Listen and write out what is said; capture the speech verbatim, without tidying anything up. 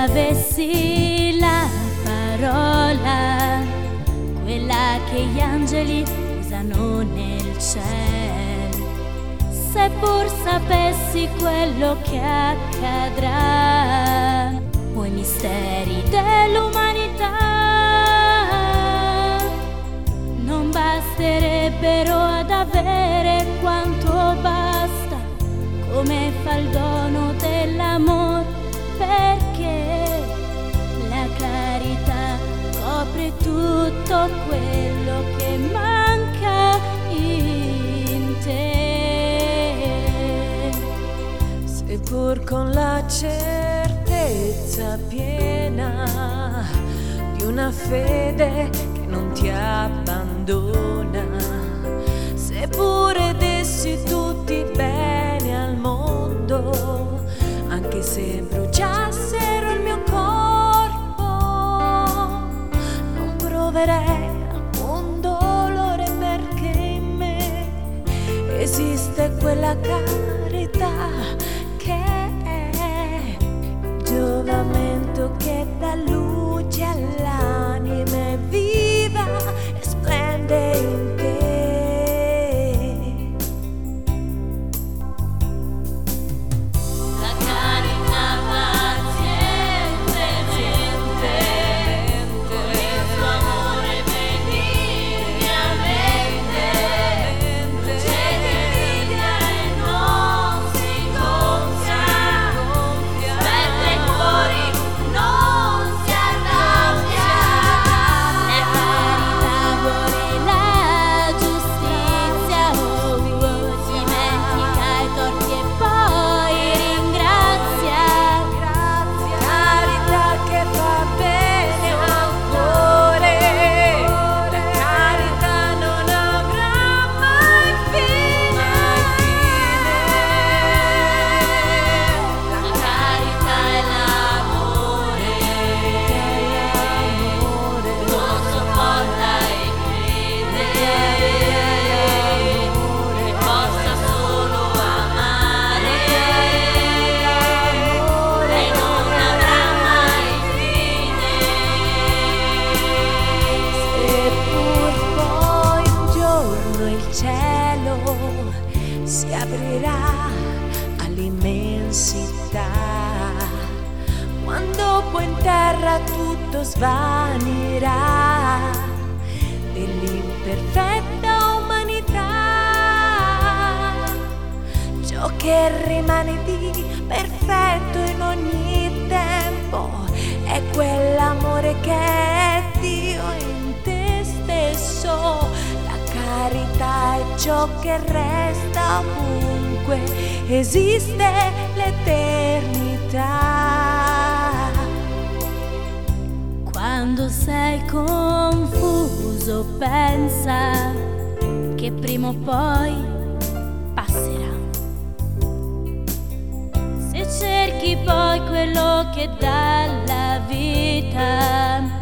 avessi la parola, quella che gli angeli usano nel cielo, seppur sapessi quello che accadrà, o i misteri dell'umanità non basterebbero ad avere quanto basta, come fa il dono dell'amor, perché la carità copre tutto quello che manca in te. Seppur con la certezza piena di una fede che non ti abbandona, seppure dessi tutti i beni al mondo, anche se bruciassero il mio corpo, non proverei alcun dolore, perché in me esiste quella carità che è giovamento che dà luce all'anima, viva e splende in te. Si aprirà all'immensità, quando poi in terra tutto svanirà dell'imperfetta umanità. Ciò che rimane di perfetto in ogni tempo è quell'amore che è Dio in te stesso. Carità è ciò che resta ovunque esiste l'eternità. Quando sei confuso pensa che prima o poi passerà. Se cerchi poi quello che dà la vita,